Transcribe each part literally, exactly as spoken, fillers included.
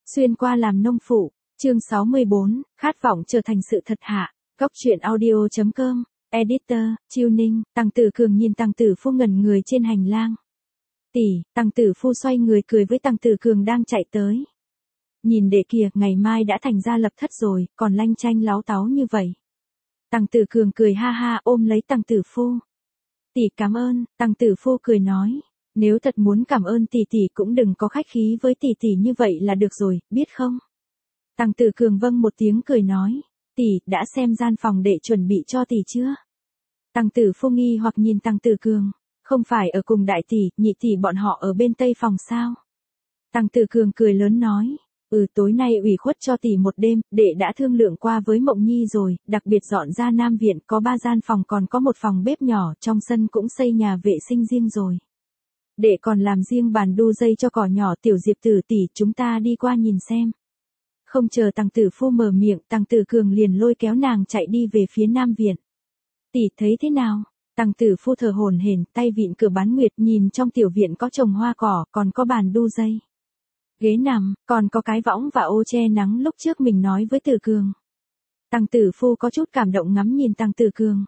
Xuyên qua làm nông phụ, chương sáu mươi bốn, khát vọng trở thành sự thật hạ. Góc truyện audio chấm com, editor, Chiêu Ninh. Tăng Tử Cường nhìn Tăng Tử Phu ngẩn người trên hành lang. Tỷ, Tăng Tử Phu xoay người cười với Tăng Tử Cường đang chạy tới. Nhìn đệ kìa, ngày mai đã thành gia lập thất rồi, còn lanh chanh láo táo như vậy. Tăng Tử Cường cười ha ha ôm lấy Tăng Tử Phu. Tỷ cảm ơn, Tăng Tử Phu cười nói. Nếu thật muốn cảm ơn tỷ tỷ cũng đừng có khách khí với tỷ tỷ như vậy là được rồi, biết không? Tăng Tử Cường vâng một tiếng cười nói. Tỷ, đã xem gian phòng để chuẩn bị cho tỷ chưa? Tăng Tử Phu nghi hoặc nhìn Tăng Tử Cường. Không phải ở cùng đại tỷ, nhị tỷ bọn họ ở bên tây phòng sao? Tăng Tử Cường cười lớn nói. Ừ, tối nay ủy khuất cho tỷ một đêm, đệ đã thương lượng qua với Mộng Nhi rồi, đặc biệt dọn ra Nam Viện có ba gian phòng còn có một phòng bếp nhỏ, trong sân cũng xây nhà vệ sinh riêng rồi. Đệ còn làm riêng bàn đu dây cho cỏ nhỏ. Tiểu Diệp Tử tỷ, chúng ta đi qua nhìn xem. Không chờ Tăng Tử Phu mở miệng, Tăng Tử Cường liền lôi kéo nàng chạy đi về phía Nam Viện. Tỷ thấy thế nào? Tăng Tử Phu thở hổn hển, tay vịn cửa bán nguyệt, nhìn trong tiểu viện có trồng hoa cỏ, còn có bàn đu dây, ghế nằm, còn có cái võng và ô che nắng lúc trước mình nói với Tử Cường. Tăng Tử Phu có chút cảm động ngắm nhìn Tăng Tử Cường.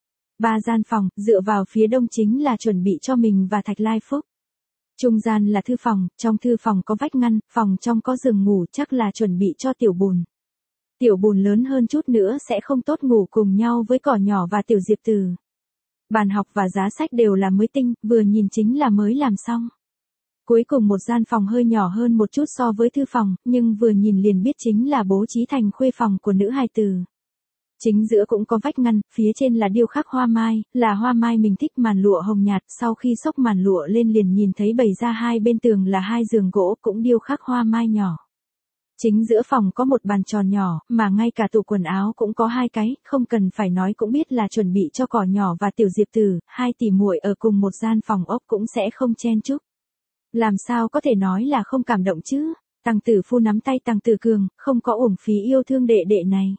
Ba gian phòng, dựa vào phía đông chính là chuẩn bị cho mình và Thạch Lai Phúc. Trung gian là thư phòng, trong thư phòng có vách ngăn, phòng trong có giường ngủ, chắc là chuẩn bị cho Tiểu Bùn. Tiểu Bùn lớn hơn chút nữa sẽ không tốt ngủ cùng nhau với cỏ nhỏ và Tiểu Diệp Tử. Bàn học và giá sách đều là mới tinh, vừa nhìn chính là mới làm xong. Cuối cùng một gian phòng hơi nhỏ hơn một chút so với thư phòng, nhưng vừa nhìn liền biết chính là bố trí thành khuê phòng của nữ hài tử. Chính giữa cũng có vách ngăn, phía trên là điêu khắc hoa mai, là hoa mai mình thích, màn lụa hồng nhạt, sau khi xốc màn lụa lên liền nhìn thấy bày ra hai bên tường là hai giường gỗ cũng điêu khắc hoa mai nhỏ. Chính giữa phòng có một bàn tròn nhỏ, mà ngay cả tủ quần áo cũng có hai cái, không cần phải nói cũng biết là chuẩn bị cho cỏ nhỏ và Tiểu Diệp Tử, hai tỷ muội ở cùng một gian phòng ốc cũng sẽ không chen chúc. Làm sao có thể nói là không cảm động chứ? Tăng Tử Phu nắm tay Tăng Tử Cường, không có uổng phí yêu thương đệ đệ này.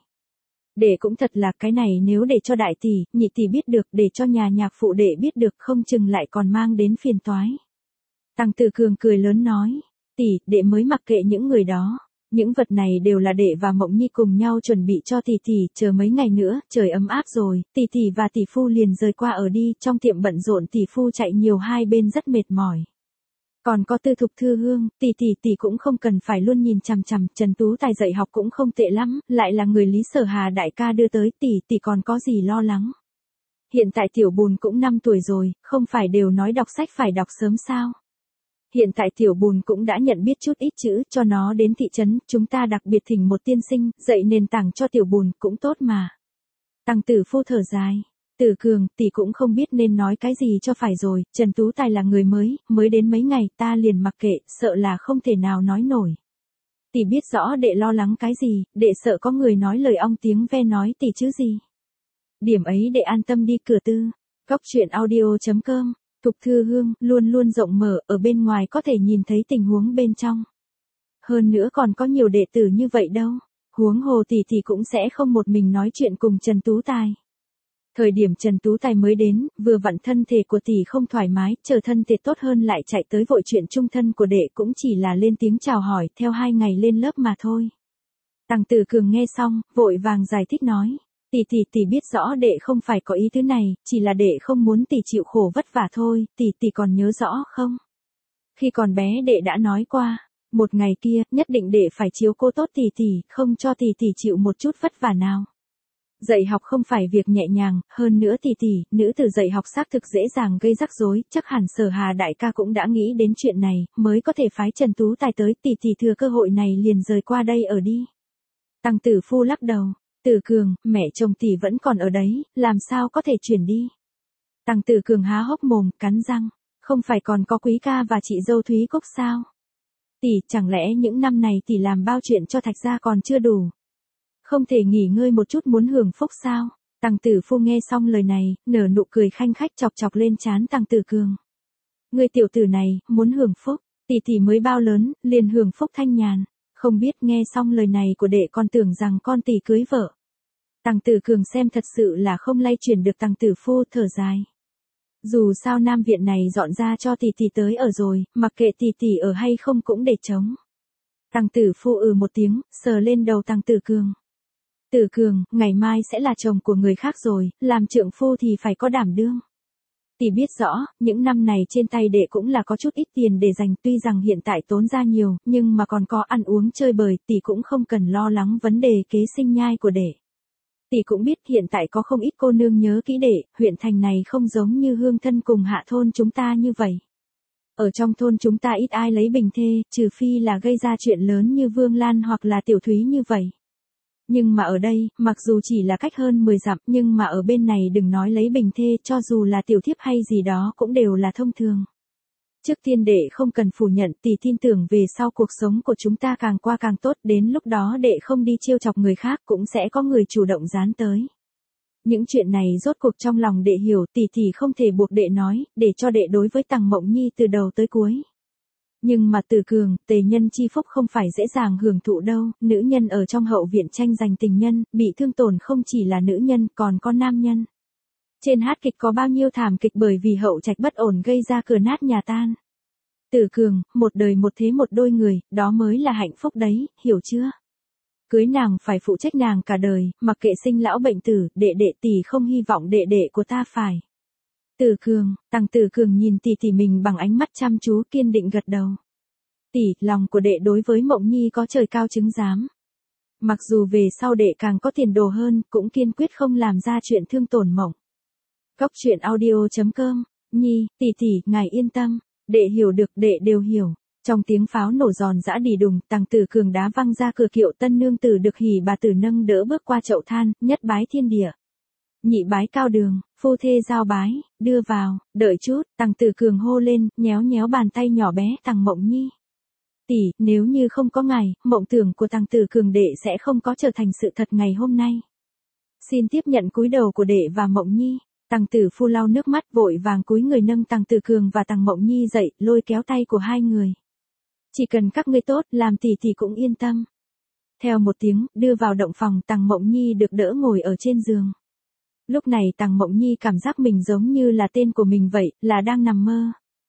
Đệ cũng thật là cái này nếu để cho đại tỷ, nhị tỷ biết được, để cho nhà nhạc phụ đệ biết được không chừng lại còn mang đến phiền toái. Tăng Tử Cường cười lớn nói, tỷ, đệ mới mặc kệ những người đó. Những vật này đều là đệ và Mộng Nhi cùng nhau chuẩn bị cho tỷ tỷ, chờ mấy ngày nữa, trời ấm áp rồi, tỷ tỷ và tỷ phu liền rời qua ở đi, trong tiệm bận rộn tỷ phu chạy nhiều hai bên rất mệt mỏi. Còn có Tư Thục Thư Hương, tỷ tỷ tỷ cũng không cần phải luôn nhìn chằm chằm, Trần Tú Tài dạy học cũng không tệ lắm, lại là người Lý Sở Hà đại ca đưa tới, tỷ tỷ còn có gì lo lắng. Hiện tại Tiểu Bùn cũng năm tuổi rồi, không phải đều nói đọc sách phải đọc sớm sao? Hiện tại Tiểu Bùn cũng đã nhận biết chút ít chữ, cho nó đến thị trấn, chúng ta đặc biệt thỉnh một tiên sinh, dạy nền tảng cho Tiểu Bùn, cũng tốt mà. Tăng Tử Phu thở dài. Tử Cường, tỷ cũng không biết nên nói cái gì cho phải rồi, Trần Tú Tài là người mới, mới đến mấy ngày, ta liền mặc kệ, sợ là không thể nào nói nổi. Tỷ biết rõ đệ lo lắng cái gì, đệ sợ có người nói lời ong tiếng ve nói tỷ chứ gì. Điểm ấy đệ an tâm đi. Cửa tư. Góc truyện audio chấm com. Thục Thư Hương, luôn luôn rộng mở, ở bên ngoài có thể nhìn thấy tình huống bên trong. Hơn nữa còn có nhiều đệ tử như vậy đâu, huống hồ tỷ tỷ cũng sẽ không một mình nói chuyện cùng Trần Tú Tài. Thời điểm Trần Tú Tài mới đến, vừa vặn thân thể của tỷ không thoải mái, chờ thân thể tốt hơn lại chạy tới vội chuyện chung thân của đệ cũng chỉ là lên tiếng chào hỏi, theo hai ngày lên lớp mà thôi. Tăng Tử Cường nghe xong, vội vàng giải thích nói, tỷ tỷ tỷ biết rõ đệ không phải có ý thứ này, chỉ là đệ không muốn tỷ chịu khổ vất vả thôi, tỷ tỷ còn nhớ rõ không? Khi còn bé đệ đã nói qua, một ngày kia, nhất định đệ phải chiếu cố tốt tỷ tỷ, không cho tỷ tỷ chịu một chút vất vả nào. Dạy học không phải việc nhẹ nhàng, hơn nữa tỷ tỷ, nữ tử dạy học xác thực dễ dàng gây rắc rối, chắc hẳn Sở Hà đại ca cũng đã nghĩ đến chuyện này, mới có thể phái Trần Tú Tài tới, tỷ tỷ thừa cơ hội này liền rời qua đây ở đi. Tăng Tử Phu lắc đầu, Tử Cường, mẹ chồng tỷ vẫn còn ở đấy, làm sao có thể chuyển đi. Tăng Tử Cường há hốc mồm, cắn răng, không phải còn có Quý ca và chị dâu Thúy Cốc sao? Tỷ, chẳng lẽ những năm này tỷ làm bao chuyện cho Thạch gia còn chưa đủ? Không thể nghỉ ngơi một chút muốn hưởng phúc sao? Tăng Tử Phu nghe xong lời này, nở nụ cười khanh khách chọc chọc lên trán Tăng Tử Cường. Người tiểu tử này, muốn hưởng phúc, tỷ tỷ mới bao lớn, liền hưởng phúc thanh nhàn, không biết nghe xong lời này của đệ còn tưởng rằng con tỷ cưới vợ. Tăng Tử Cường xem thật sự là không lay chuyển được. Tăng Tử Phu thở dài. Dù sao Nam Viện này dọn ra cho tỷ tỷ tới ở rồi, mặc kệ tỷ tỷ ở hay không cũng để trống. Tằng Tử Phu ừ một tiếng, sờ lên đầu Tằng Tử Cường. Tử Cường, ngày mai sẽ là chồng của người khác rồi, làm trượng phu thì phải có đảm đương. Tỷ biết rõ, những năm này trên tay đệ cũng là có chút ít tiền để dành, tuy rằng hiện tại tốn ra nhiều, nhưng mà còn có ăn uống chơi bời, tỷ cũng không cần lo lắng vấn đề kế sinh nhai của đệ. Tỷ cũng biết hiện tại có không ít cô nương nhớ kỹ đệ, huyện thành này không giống như Hương Thân cùng hạ thôn chúng ta như vậy. Ở trong thôn chúng ta ít ai lấy bình thê, trừ phi là gây ra chuyện lớn như Vương Lan hoặc là Tiểu Thúy như vậy. Nhưng mà ở đây, mặc dù chỉ là cách hơn mười dặm, nhưng mà ở bên này đừng nói lấy bình thê, cho dù là tiểu thiếp hay gì đó cũng đều là thông thường. Trước tiên đệ không cần phủ nhận, tỷ tin tưởng về sau cuộc sống của chúng ta càng qua càng tốt, đến lúc đó đệ không đi trêu chọc người khác cũng sẽ có người chủ động dán tới. Những chuyện này rốt cuộc trong lòng đệ hiểu, tỷ thì không thể buộc đệ nói, để cho đệ đối với Tằng Mộng Nhi từ đầu tới cuối. Nhưng mà Tử Cường, tề nhân chi phúc không phải dễ dàng hưởng thụ đâu, nữ nhân ở trong hậu viện tranh giành tình nhân, bị thương tổn không chỉ là nữ nhân còn có nam nhân. Trên hát kịch có bao nhiêu thảm kịch bởi vì hậu trạch bất ổn gây ra cửa nát nhà tan. Tử Cường, một đời một thế một đôi người, đó mới là hạnh phúc đấy, hiểu chưa? Cưới nàng phải phụ trách nàng cả đời, mặc kệ sinh lão bệnh tử, đệ đệ tỷ không hy vọng đệ đệ của ta phải. Tử Cường, Tằng Tử Cường nhìn tỷ tỷ mình bằng ánh mắt chăm chú kiên định gật đầu. Tỷ, lòng của đệ đối với Mộng Nhi có trời cao chứng giám. Mặc dù về sau đệ càng có tiền đồ hơn, cũng kiên quyết không làm ra chuyện thương tổn Mộng. Góc truyện audio chấm com, Nhi, tỷ tỷ, ngài yên tâm, đệ hiểu được, đệ đều hiểu. Trong tiếng pháo nổ giòn giã đì đùng, Tằng Tử Cường đá văng ra cửa kiệu, tân nương tử được hỉ bà tử nâng đỡ bước qua chậu than, nhất bái thiên địa. Nhị bái cao đường, phu thê giao bái, đưa vào, đợi chút, Tằng Tử Cường hô lên, nhéo nhéo bàn tay nhỏ bé Tằng Mộng Nhi. Tỷ, nếu như không có ngài, mộng tưởng của Tằng Tử Cường đệ sẽ không có trở thành sự thật ngày hôm nay. Xin tiếp nhận cúi đầu của đệ và Mộng Nhi. Tằng Tử Phu lau nước mắt vội vàng cúi người nâng Tằng Tử Cường và Tằng Mộng Nhi dậy, lôi kéo tay của hai người. Chỉ cần các ngươi tốt, làm tỷ tỷ cũng yên tâm. Theo một tiếng, đưa vào động phòng, Tằng Mộng Nhi được đỡ ngồi ở trên giường. Lúc này Tằng Mộng Nhi cảm giác mình giống như là tên của mình vậy, là đang nằm mơ.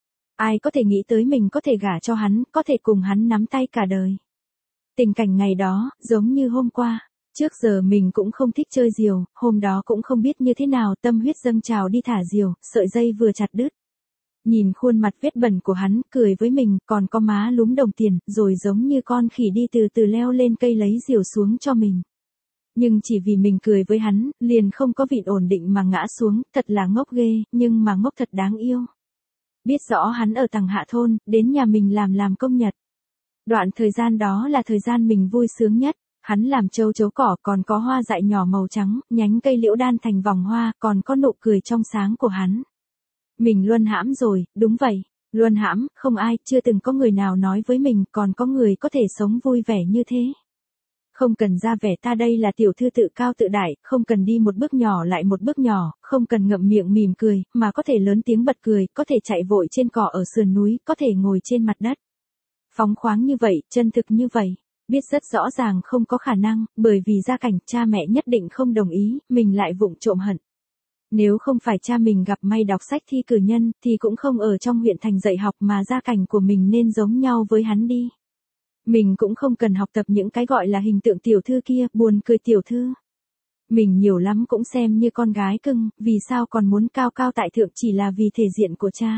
Ai có thể nghĩ tới mình có thể gả cho hắn, có thể cùng hắn nắm tay cả đời. Tình cảnh ngày đó, giống như hôm qua. Trước giờ mình cũng không thích chơi diều, hôm đó cũng không biết như thế nào, tâm huyết dâng trào đi thả diều, sợi dây vừa chặt đứt. Nhìn khuôn mặt vết bẩn của hắn, cười với mình, còn có má lúm đồng tiền, rồi giống như con khỉ đi từ từ leo lên cây lấy diều xuống cho mình. Nhưng chỉ vì mình cười với hắn, liền không có vịn ổn định mà ngã xuống, thật là ngốc ghê, nhưng mà ngốc thật đáng yêu. Biết rõ hắn ở Tằng Hạ thôn, đến nhà mình làm làm công nhật. Đoạn thời gian đó là thời gian mình vui sướng nhất. Hắn làm châu chấu cỏ, còn có hoa dại nhỏ màu trắng, nhánh cây liễu đan thành vòng hoa, còn có nụ cười trong sáng của hắn. Mình luân hãm rồi, đúng vậy, luân hãm, không ai, chưa từng có người nào nói với mình, còn có người có thể sống vui vẻ như thế. Không cần ra vẻ ta đây là tiểu thư tự cao tự đại, không cần đi một bước nhỏ lại một bước nhỏ, không cần ngậm miệng mỉm cười, mà có thể lớn tiếng bật cười, có thể chạy vội trên cỏ ở sườn núi, có thể ngồi trên mặt đất. Phóng khoáng như vậy, chân thực như vậy. Biết rất rõ ràng không có khả năng, bởi vì gia cảnh cha mẹ nhất định không đồng ý, mình lại vụng trộm hận. Nếu không phải cha mình gặp may đọc sách thi cử nhân, thì cũng không ở trong huyện thành dạy học mà gia cảnh của mình nên giống nhau với hắn đi. Mình cũng không cần học tập những cái gọi là hình tượng tiểu thư kia, buồn cười tiểu thư. Mình nhiều lắm cũng xem như con gái cưng, vì sao còn muốn cao cao tại thượng chỉ là vì thể diện của cha.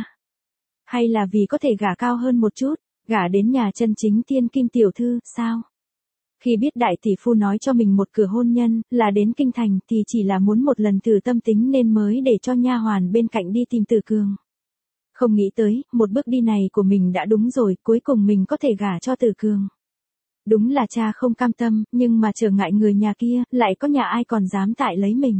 Hay là vì có thể gả cao hơn một chút. Gả đến nhà chân chính thiên kim tiểu thư, sao? Khi biết đại tỷ phu nói cho mình một cửa hôn nhân, là đến kinh thành thì chỉ là muốn một lần thử tâm tính nên mới để cho nha hoàn bên cạnh đi tìm Tử Cường. Không nghĩ tới, một bước đi này của mình đã đúng rồi, cuối cùng mình có thể gả cho Tử Cường. Đúng là cha không cam tâm, nhưng mà trở ngại người nhà kia, lại có nhà ai còn dám tại lấy mình.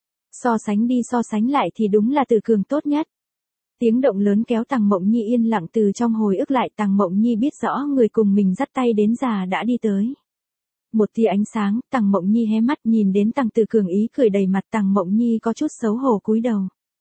So sánh đi so sánh lại thì đúng là Tử Cường tốt nhất. Tiếng động lớn kéo Tằng Mộng Nhi yên lặng từ trong hồi ức lại, Tằng Mộng Nhi biết rõ người cùng mình dắt tay đến già đã đi tới. Một tia ánh sáng, Tằng Mộng Nhi hé mắt nhìn đến Tằng Tử Cường ý cười đầy mặt, Tằng Mộng Nhi có chút xấu hổ cúi đầu.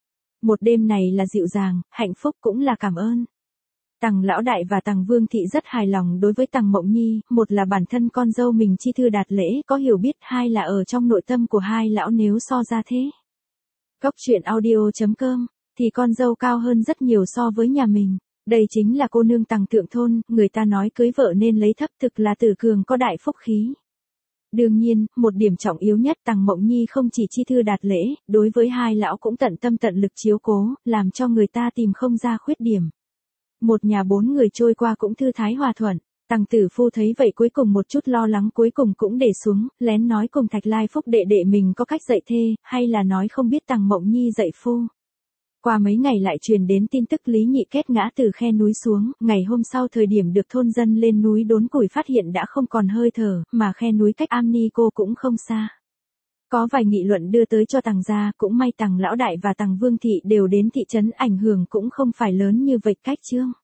Một đêm này là dịu dàng, hạnh phúc cũng là cảm ơn. Tằng lão đại và Tằng Vương thị rất hài lòng đối với Tằng Mộng Nhi, một là bản thân con dâu mình chi thư đạt lễ có hiểu biết, hai là ở trong nội tâm của hai lão nếu so ra thế. Góc truyện audio chấm com thì con dâu cao hơn rất nhiều so với nhà mình. Đây chính là cô nương Tằng Thượng Thôn, người ta nói cưới vợ nên lấy thấp, thực là Tử Cường có đại phúc khí. Đương nhiên, một điểm trọng yếu nhất Tằng Mộng Nhi không chỉ chi thư đạt lễ, đối với hai lão cũng tận tâm tận lực chiếu cố, làm cho người ta tìm không ra khuyết điểm. Một nhà bốn người trôi qua cũng thư thái hòa thuận. Tằng Tử Phu thấy vậy cuối cùng một chút lo lắng cuối cùng cũng để xuống, lén nói cùng Thạch Lai Phúc đệ đệ mình có cách dạy thê, hay là nói không biết Tằng Mộng Nhi dạy phu. Qua mấy ngày lại truyền đến tin tức Lý Nhị Kết ngã từ khe núi xuống, ngày hôm sau thời điểm được thôn dân lên núi đốn củi phát hiện đã không còn hơi thở, mà khe núi cách Am Ni Cô cũng không xa. Có vài nghị luận đưa tới cho Tằng gia, cũng may Tằng lão đại và Tằng Vương thị đều đến thị trấn, ảnh hưởng cũng không phải lớn như vậy cách chương.